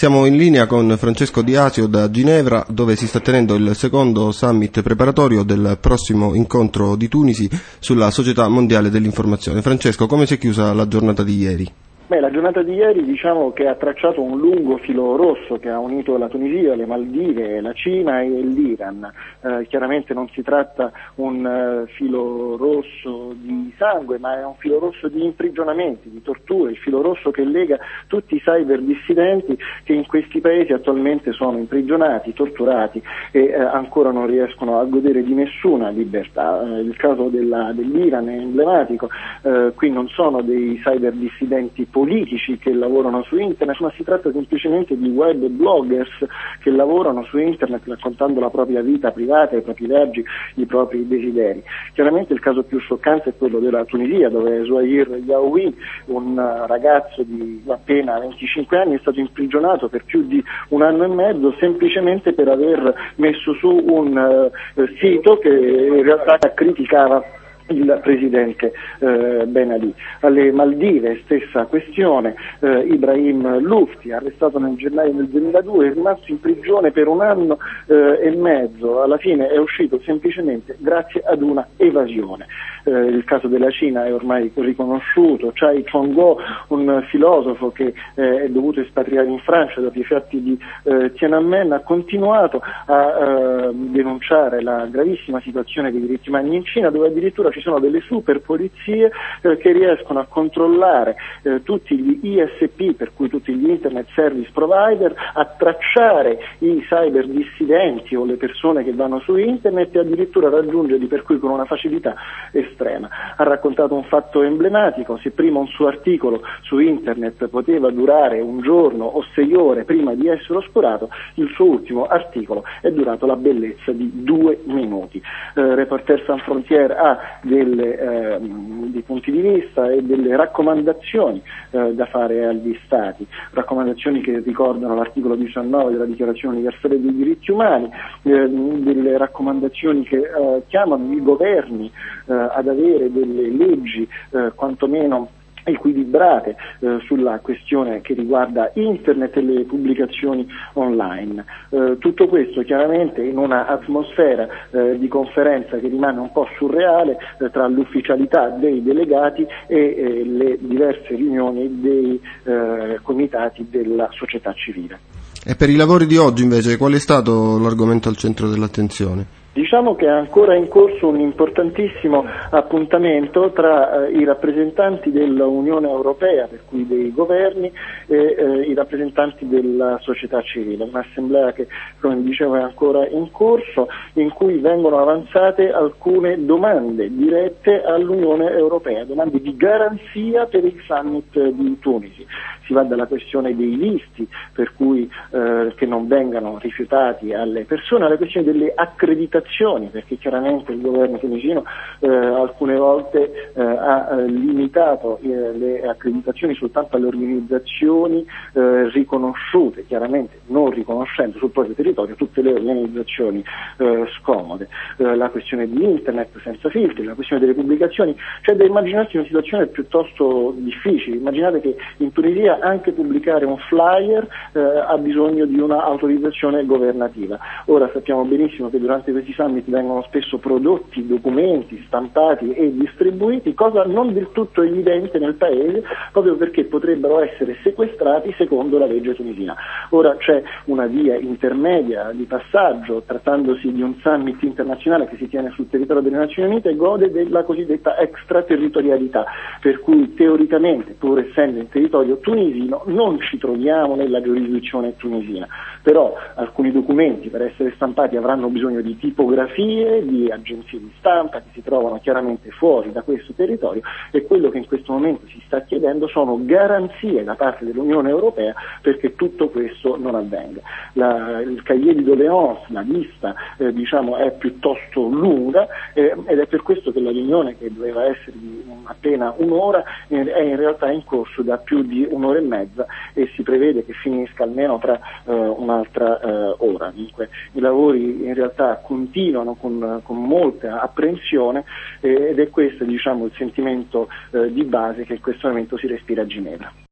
Siamo in linea con Francesco Di Asio da Ginevra, dove si sta tenendo il secondo summit preparatorio del prossimo incontro di Tunisi sulla Società Mondiale dell'Informazione. Francesco, come si è chiusa la giornata di ieri? La giornata di ieri diciamo che ha tracciato un lungo filo rosso che ha unito la Tunisia, le Maldive, la Cina e l'Iran. Chiaramente non si tratta un filo rosso di sangue, ma è un filo rosso di imprigionamenti, di torture, il filo rosso che lega tutti i cyber dissidenti che in questi paesi attualmente sono imprigionati, torturati e ancora non riescono a godere di nessuna libertà. Il caso dell'Iran è emblematico, qui non sono dei cyber dissidenti politici che lavorano su internet, ma si tratta semplicemente di web bloggers che lavorano su internet raccontando la propria vita privata, i propri viaggi, i propri desideri. Chiaramente il caso più scioccante è quello della Tunisia, dove Zouheir Yahoui, un ragazzo di appena 25 anni, è stato imprigionato per più di un anno e mezzo semplicemente per aver messo su un sito che in realtà criticava il presidente Ben Ali. Alle Maldive stessa questione, Ibrahim Lufti, arrestato nel gennaio del 2002, è rimasto in prigione per un anno e mezzo, alla fine è uscito semplicemente grazie ad una evasione. Il caso della Cina è ormai riconosciuto, Chai Chong-kuo, un filosofo che è dovuto espatriare in Francia dopo i fatti di Tiananmen, ha continuato a denunciare la gravissima situazione dei diritti umani in Cina, dove addirittura ci sono delle super polizie che riescono a controllare tutti gli ISP, per cui tutti gli internet service provider, a tracciare i cyber dissidenti o le persone che vanno su internet e addirittura raggiungerli per cui con una facilità estrema. Ha raccontato un fatto emblematico: se prima un suo articolo su internet poteva durare un giorno o 6 ore prima di essere oscurato, il suo ultimo articolo è durato la bellezza di 2 minuti. Reporters Sans Frontières ha dei punti di vista e delle raccomandazioni da fare agli Stati, raccomandazioni che ricordano l'articolo 19 della Dichiarazione Universale dei Diritti Umani, delle raccomandazioni che chiamano i governi ad avere delle leggi quantomeno equilibrate sulla questione che riguarda internet e le pubblicazioni online. Tutto questo chiaramente in una atmosfera di conferenza che rimane un po' surreale tra l'ufficialità dei delegati e le diverse riunioni dei comitati della società civile. E per i lavori di oggi invece qual è stato l'argomento al centro dell'attenzione? Diciamo che è ancora in corso un importantissimo appuntamento tra i rappresentanti dell'Unione Europea, per cui dei governi, e i rappresentanti della società civile, un'assemblea che, come dicevo, è ancora in corso, in cui vengono avanzate alcune domande dirette all'Unione Europea, domande di garanzia per il summit di Tunisi. Si va dalla questione dei visti, per cui che non vengano rifiutati alle persone, alla questione delle accreditazioni, perché chiaramente il governo tunisino alcune volte ha limitato le accreditazioni soltanto alle organizzazioni riconosciute, chiaramente non riconoscendo sul proprio territorio tutte le organizzazioni scomode. La questione di internet senza filtri, la questione delle pubblicazioni, c'è da immaginarsi una situazione piuttosto difficile. Immaginate che in Tunisia anche pubblicare un flyer ha bisogno di una autorizzazione governativa. Ora sappiamo benissimo che durante questi summit vengono spesso prodotti documenti stampati e distribuiti, cosa non del tutto evidente nel paese, proprio perché potrebbero essere sequestrati secondo la legge tunisina. Ora c'è una via intermedia di passaggio, trattandosi di un summit internazionale che si tiene sul territorio delle Nazioni Unite e gode della cosiddetta extraterritorialità, per cui teoricamente, pur essendo in territorio tunisino, non ci troviamo nella giurisdizione tunisina, però alcuni documenti per essere stampati avranno bisogno di tipografie, di agenzie di stampa che si trovano chiaramente fuori da questo territorio, e quello che in questo momento si sta chiedendo sono garanzie da parte dell'Unione Europea perché tutto questo non avvenga. Il cahier di doléances, la lista è piuttosto lunga ed è per questo che la riunione, che doveva essere di appena un'ora, è in realtà in corso da più di un'ora e mezza e si prevede che finisca almeno tra un'altra ora. Dunque i lavori in realtà continuano con molta apprensione ed è questo il sentimento di base che in questo momento si respira a Ginevra.